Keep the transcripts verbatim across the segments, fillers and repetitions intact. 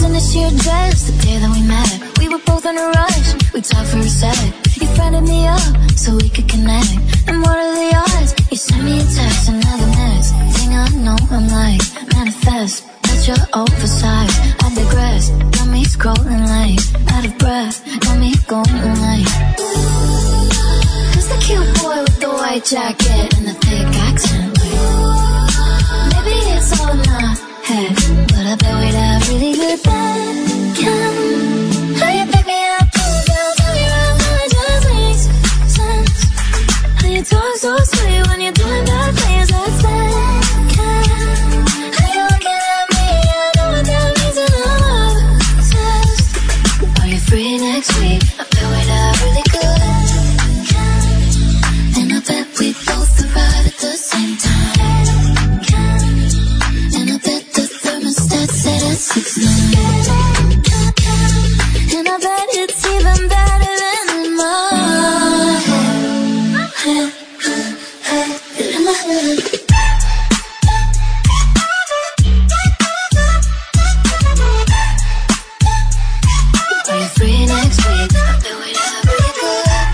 in a sheer dress. The day that we met, we were both in a rush. We talked for a sec. You friended me up so we could connect. And what are the odds? You sent me a text, and now the next thing I know, I'm like, manifest. That you're oversized. I digress. Got me scrolling like out of breath. Got me going like, who's the cute boy with the white jacket and the thick accent? Maybe it's all in my head, but I bet we'd have really good Beckham. How you pick me up, pull down, tell me around, how it just makes sense. How you talk so sweet when you're doing bad things, that's Beckham. How you looking at me, I know what that means, and I'm obsessed. Are you free next week? I bet we'd have really good Beckham. And I bet we both arrive at the same time. And I bet the thermostat set at six nine. And I bet it's even better than in my head. In my head. Are you free next week? I bet we'd have really good.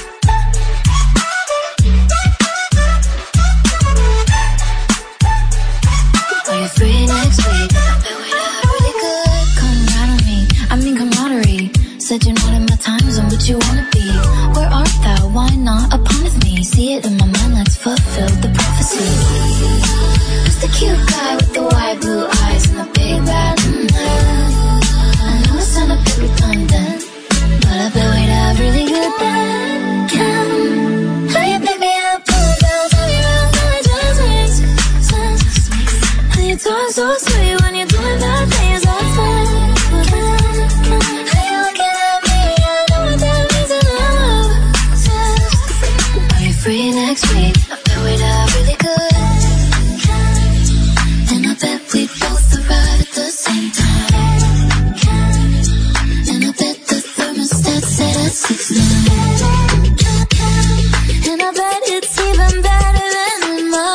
Are you free next week? I bet we'd have really good. Come right on me, I mean camaraderie. Said you're not in my time zone, but you wanna be. Where art thou? Why not upon with me? See it in my mind, let's fulfill the prophecy. Who's the cute guy with the white blue eyes and the big bad head? I know it sound a bit redundant, but I bet we'd have really good Beckham. How you pick me up, pull down, tell me around, how it just makes sense. How you talk so sweet when you're doing bad things, that's Beckham. How you looking at me, I know what that means, and I'm obsessed. Are you free next week? I bet we'd have really good Beckham. And I bet we both arrive at the same time. And I bet the thermostat set at six nine. And I bet it's even better than in my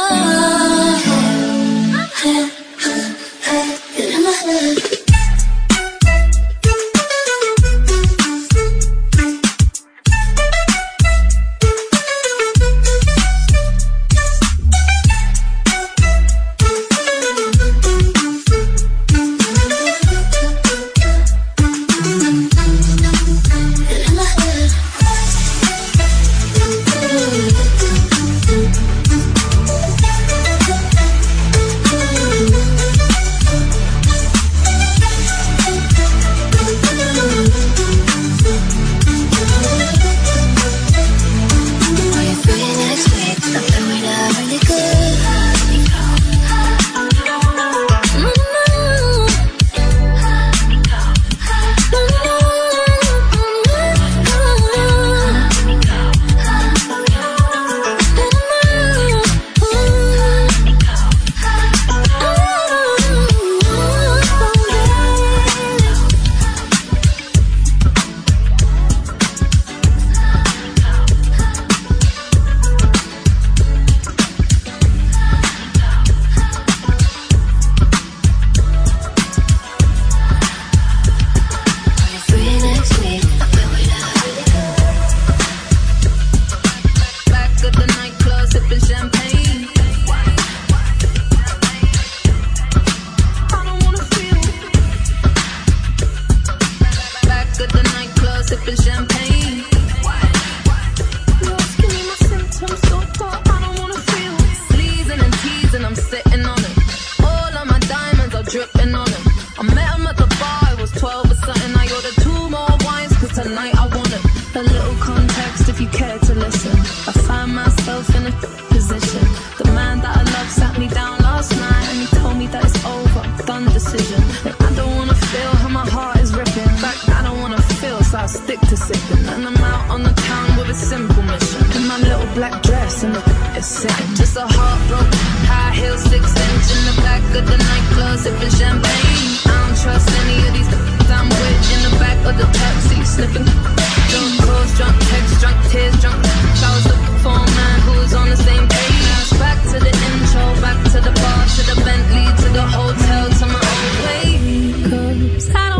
head. In my head. Just a heartbroken, high heel, six inch in the back of the nightclub, sipping champagne. I don't trust any of these I'm with in the back of the taxi, sniffing. Drunk calls, drunk texts, drunk tears, drunk. I was looking for a man who was on the same page. Back to the intro, back to the bar, to the Bentley, to the hotel, to my own place. 'Cause I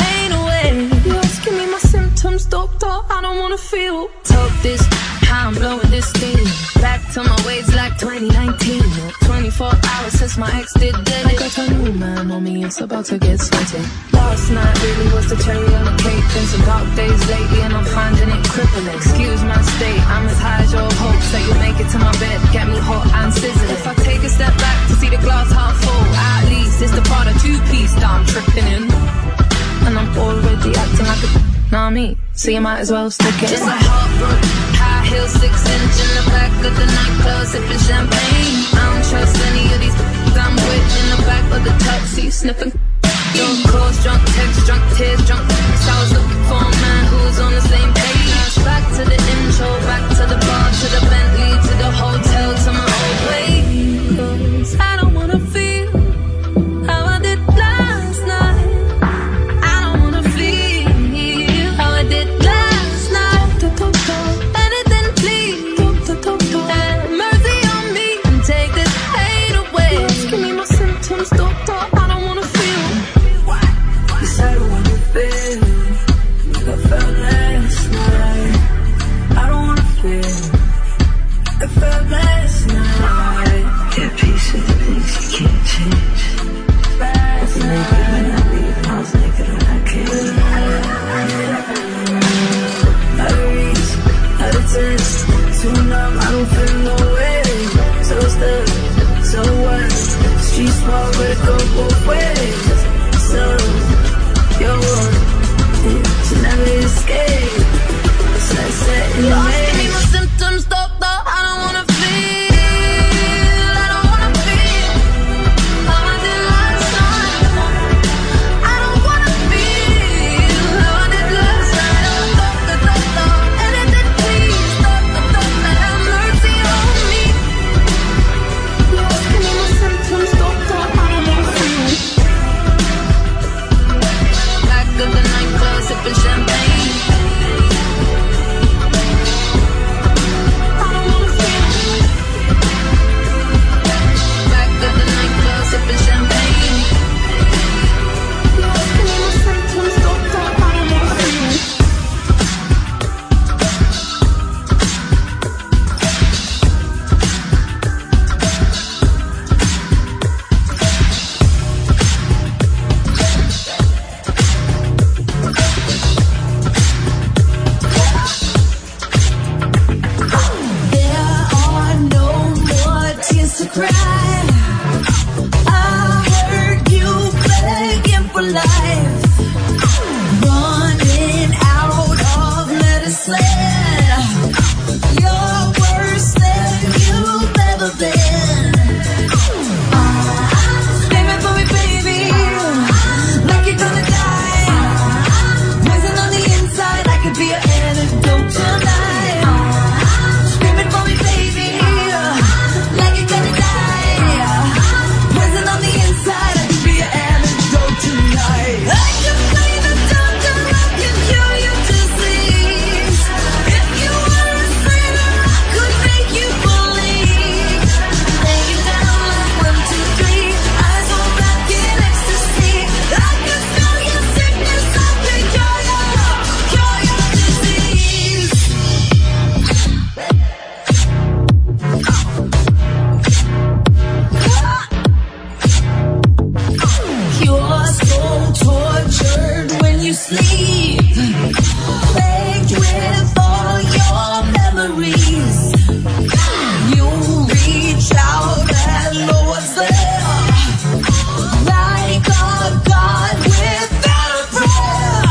pain away. You're asking me my symptoms, doctor, I don't wanna feel. Talk this, how I'm blowing this steam. Back to my ways like twenty nineteen. twenty-four hours since my ex did dead. I got a new man on me, it's about to get sweaty. Last night really was the cherry on the cake. Been some dark days lately and I'm finding it crippling. Excuse my state, I'm as high as your hopes that you'll make it to my bed, get me hot and sizzling. If I take a step back to see the glass half full, at least it's the part of two-piece that I'm tripping in. And I'm already acting like a nah me, so you might as well stick it. Just a heartbroken, high heel, six inch in the back of the nightclub, sipping champagne. I don't trust any of these I'm with in the back of the taxi, sniffing. Drunk calls, drunk texts, drunk tears, drunk texts. I was looking for a man who was on the same page. Back to the intro, back to the bar, to the Bentley, to the hotel, to my old place. 'Cause I don't wanna feel how I did last night. I don't wanna feel how I did last night. Anything please, have mercy on me and take this pain away. Give me my symptoms, doctor, I don't wanna feel. You said I wanna feel I felt last night. I don't wanna feel I felt last night. Get peace with the things you can't change. Last night I leave, I was naked when I came. Out of reach, out of touch, too numb, I don't feel no way. So stuck, so what? Street small, but it go both ways. So, you're one, to never escape. It's like setting the maze. Give me my symptoms, doctor, I don't wanna feel. I don't wanna feel how I did last night. I don't wanna feel how I did last night. Doctor, doctor, anything please. Doctor, doctor, have mercy on me. You're asking me my symptoms, doctor, I don't wanna feel. Back of the nightclub, sipping champagne. I don't wanna feel. Back of the nightclub, sipping champagne. You're asking me my symptoms, doctor, I don't wanna feel. There are no more tears to cry. I heard you begging for life, running out of medicine. You're worse than you've ever been. Screaming for me, baby, like you're gonna die. Poison on the inside, I could be an antidote tonight. Screaming for me, baby, like you're gonna die. Poison on the inside, I could be an antidote tonight. I can play the doctor, I can cure your disease. If you were a sinner, I could make you believe. Lay you down like one, two, three, eyes roll back in ecstasy. I can feel your sickness, I can cure your, cure your disease. You're so tortured when you sleep, plagued with all your memories. You reach out and know what's there, like a god without a prayer.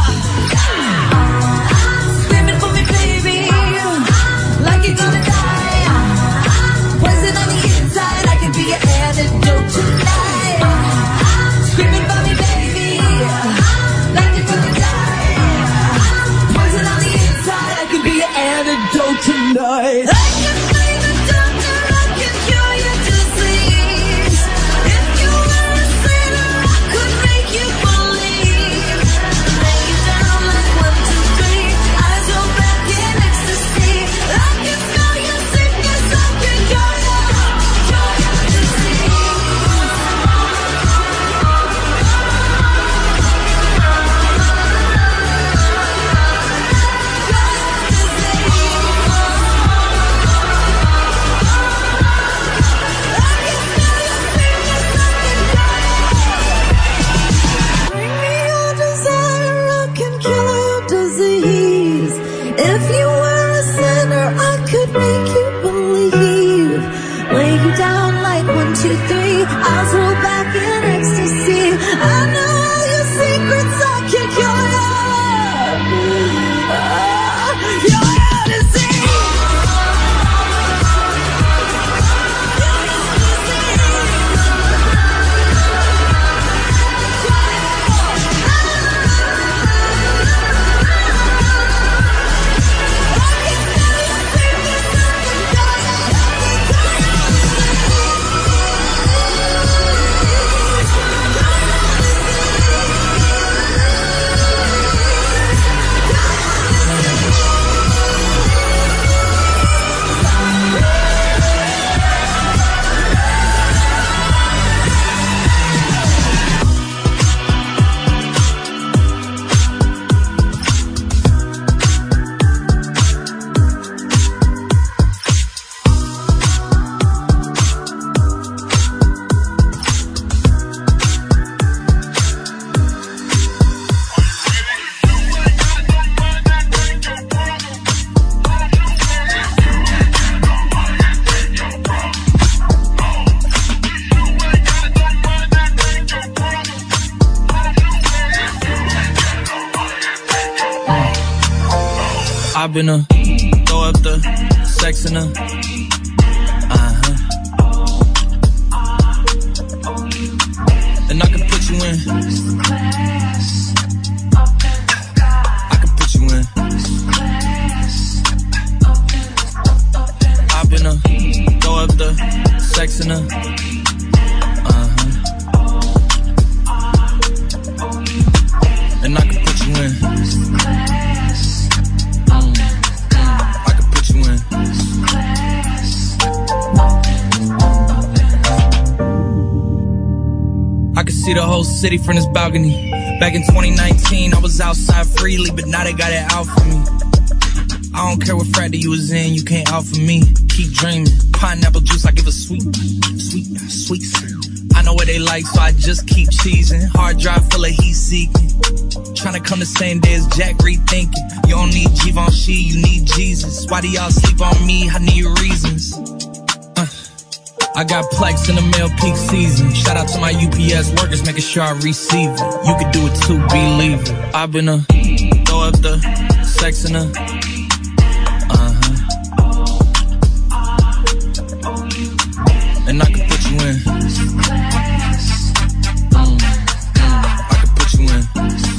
Screaming for me, baby, like you're gonna die. Poison on the inside, I could be your antidote tonight. Screaming for me, baby, like you're gonna die. Poison on the inside, I could be your antidote tonight. I can play the doctor, I can cure your disease. If you were a sinner, I could make you believe. Lay you down like one, two, three, eyes roll back in ecstasy. I can smell your sickness, I can cure your, cure your disease. I I've been a throw up the sex in her. Uh-huh. And I can put you in. I can put you in. I've been a throw up the sex in her. Uh-huh. And I can put you in. I can see the whole city from this balcony. Back in twenty nineteen, I was outside freely, but now they got it out for me. I don't care what frat you was in, you can't out for me. Keep dreaming. Pineapple juice, I give a sweet, sweet, sweet. I know what they like, so I just keep cheesing. Hard drive full of heat seeking. Tryna come the same day as Jack, rethinking. You don't need Givenchy, you need Jesus. Why do y'all sleep on me? I need reasons. Uh. I got Plex in the mail peak season. Shout out to my U P S workers, making sure I receive it. You can do it too, believe it. I've been a throw up the sex in her. Uh-huh. And I can put you in. Mm, mm, I can put you in.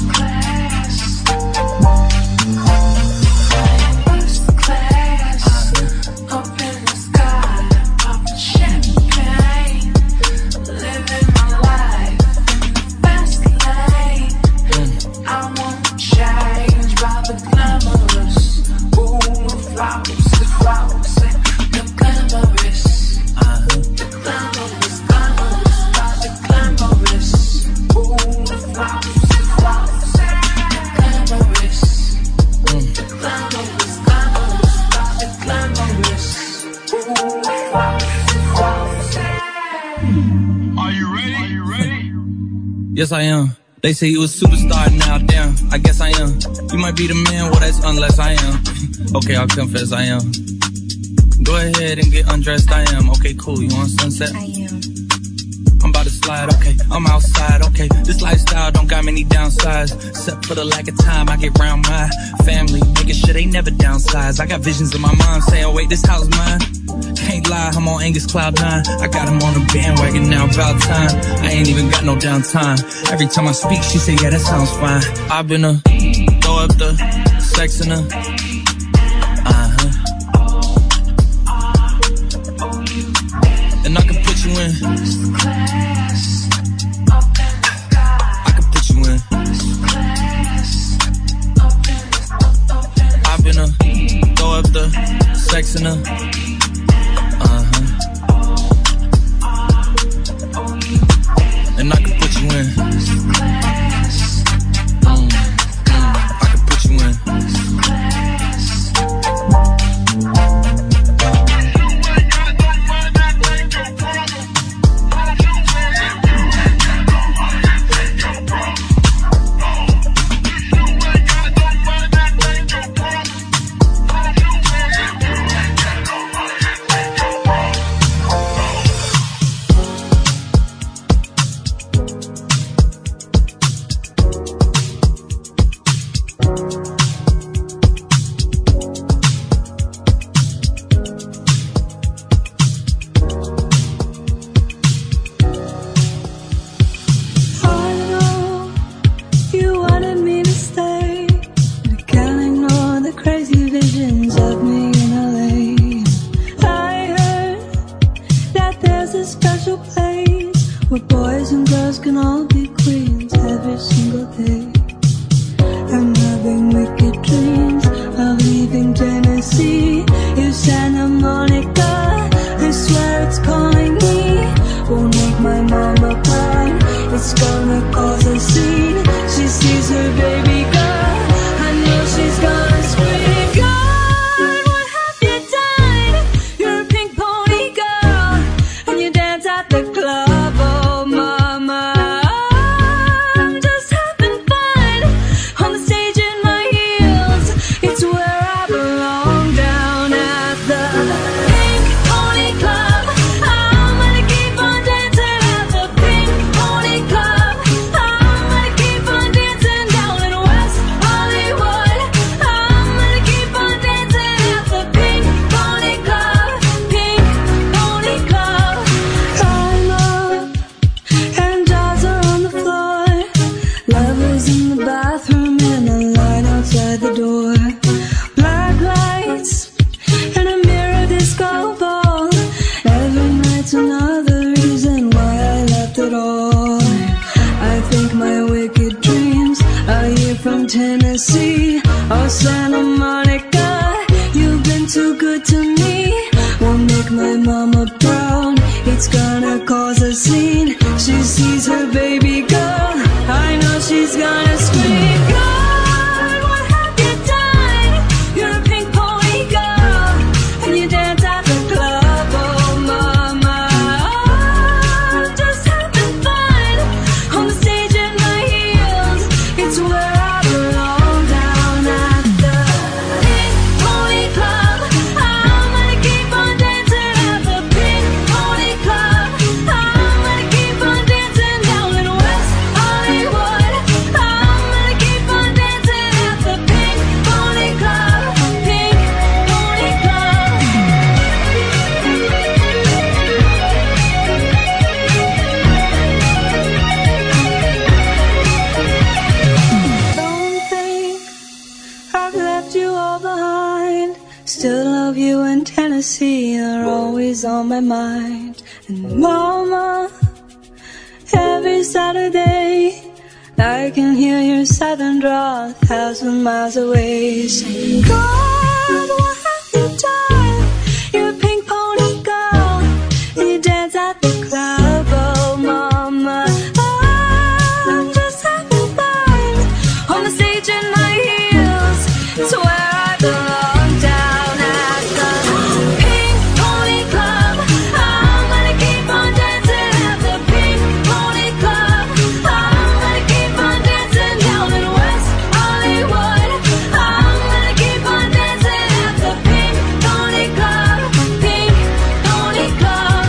Yes, I am. They say you a superstar now, damn, I guess I am. You might be the man, well that's unless I am. Okay, I'll confess I am. Go ahead and get undressed, I am. Okay, cool, you want sunset? I am. I'm about to slide, okay, I'm outside, okay. This lifestyle don't got many downsides. Except for the lack of time I get round my family, making sure they never downsize. I got visions in my mind saying, oh wait, this house mine. Can't lie, I'm on Angus Cloud nine. I got him on a bandwagon now, about time. I ain't even got no downtime. Every time I speak, she say, yeah, that sounds fine. I've been a throw up the sex in her. Uh-huh. And I can put you in. I can put you in. I've been a throw up the sex in her. Uh-huh. And I can put you in. Mm, mm, I can put you in. Tennessee or Santa Monica. You've been too good to me. Won't make my mama proud. It's gonna cause a scene. She sees her baby girl. I know she's gonna scream. God, what have you done? You're a pink pony girl, and you dance at the club. Oh, mama, oh, just having fun on the stage in my heels. It's where I belong, down at the Pink Pony Club. I'm gonna keep on dancing at the Pink Pony Club. I'm gonna keep on dancing down in West Hollywood. I'm gonna keep on dancing at the Pink Pony Club. Pink Pony Club. Don't think I've left you all behind. Still love you in Tennessee. You're always on my mind. And mama, every Saturday I can hear your southern drawl a thousand miles away. Saying, God, what have you done? You're a pink pony girl, and you dance at the club. Oh, mama, I'm just having fun on the stage in my heels. It's where I belong, down at the Pink Pony Club. I'm gonna keep on dancing at the Pink Pony Club. I'm gonna keep on dancing down in West Hollywood. I'm gonna keep on dancing at the Pink Pony Club. Pink Pony Club.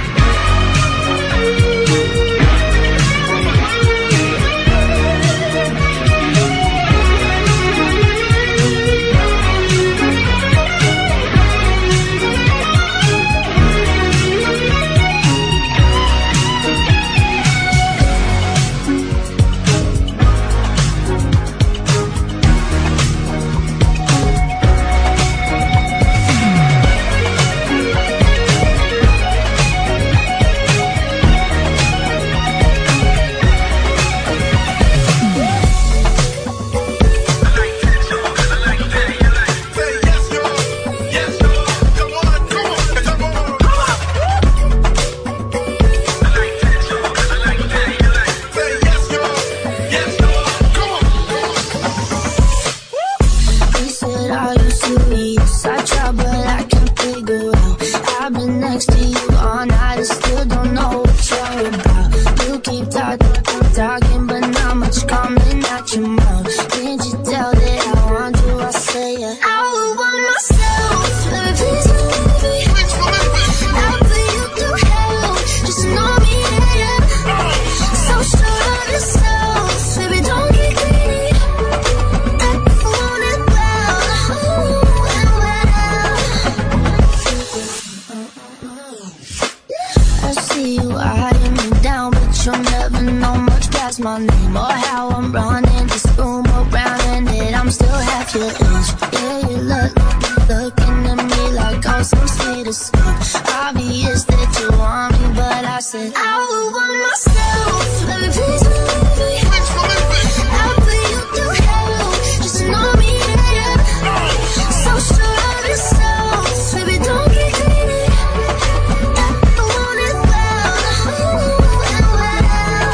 He said, are you serious? I try, but I can't figure out. I've been next to you all night and still don't know what you're about. You keep talking, talking, but not much coming out your mouth. Can't you tell that I want you? I say it. I would want myself, baby, please don't leave me. I'll put you through hell, just know me, yeah. So sure of yourself, baby, don't get greedy. I want it well, ooh, and well. I see you eyeing me down, but you'll never know much past my name or how I'm running this room around, and that I'm still half your age. Yeah, you look, looking at me like I'm some sweet escape. Obvious that you want me, but I said I would want myself, baby, please don't leave me. I'll put you through hell, just know me, yeah. So sure of yourself, baby, don't get greedy. I want it well, ooh, and well.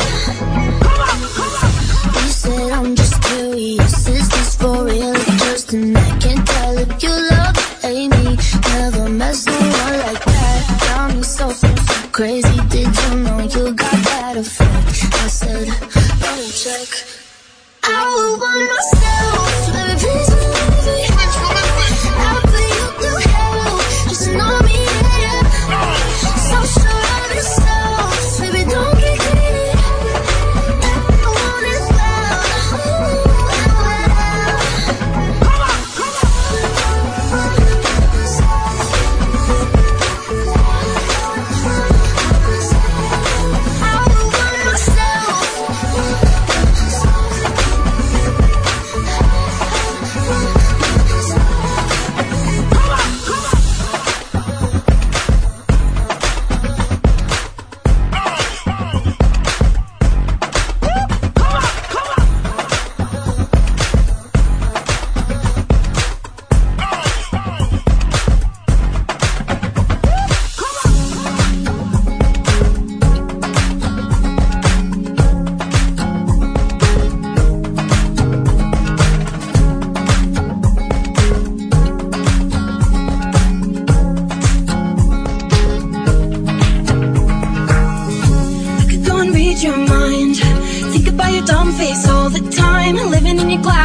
You said I'm just curious, is this for real or just an act? Can't tell if you love or hate me. Never met someone like that. Got me so, so, so crazy. Did you know you got that effect? I said, double check. I would want myself, baby, please don't leave me. I'll put you through hell, just know me, yeah. So sure of yourself, baby, don't get greedy. I want it well, ooh, and well.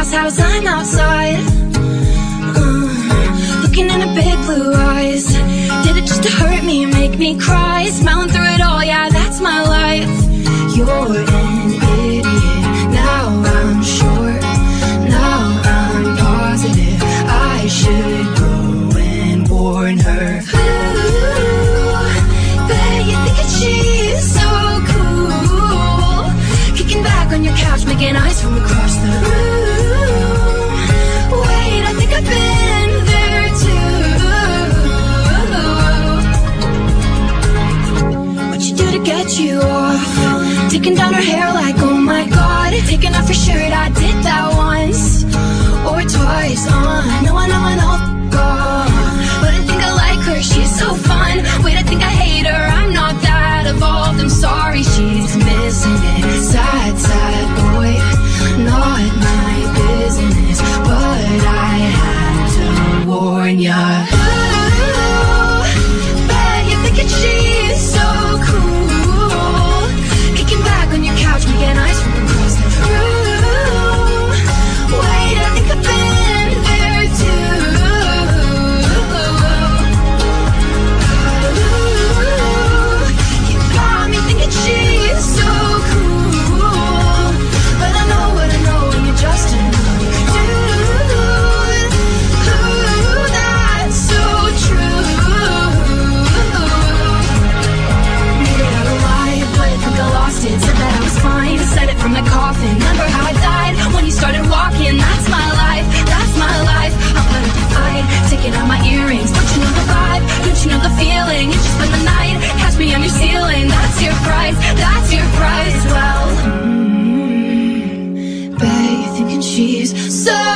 glass house, I'm outside, uh, looking in her big blue eyes. Did it just to hurt me, make me cry? Smiling through it all, yeah, that's my life. You're an idiot, now I'm sure, now I'm positive I should go and warn her. Ooh, bet you think that she's so cool, kicking back on your couch, making eyes from across the room. Wait, I think I've been there too. What you do to get you off? Taking down her hair like, oh my god. Taking off her shirt, I did that once or twice. uh, I know, I know, I know, God, but I think I like her, she's so fun. Wait, I think I hate her, I'm not that evolved. I'm sorry, she's missing it. Sad, sad boy, not my business, but I had to warn ya. Ooh, bet you're thinking she's so cool, kicking back on your couch, making eyes from across the room. Wait, I think I've been there too. Ooh, you got me thinking she's so cool, but I know what I know, and you're just another dude. Ooh, that's so true. Made it out alive, but I think I lost it. Said that I was fine, said it from the coffin. Remember how I died when you started walking? That's my life, that's my life. I'll put up a fight, taking out my earrings. Don't you know the vibe? Don't you know the feeling? You just spend the night, catch me on your ceiling. That's your price, that's your price. Well, mm, bet you're thinking she's so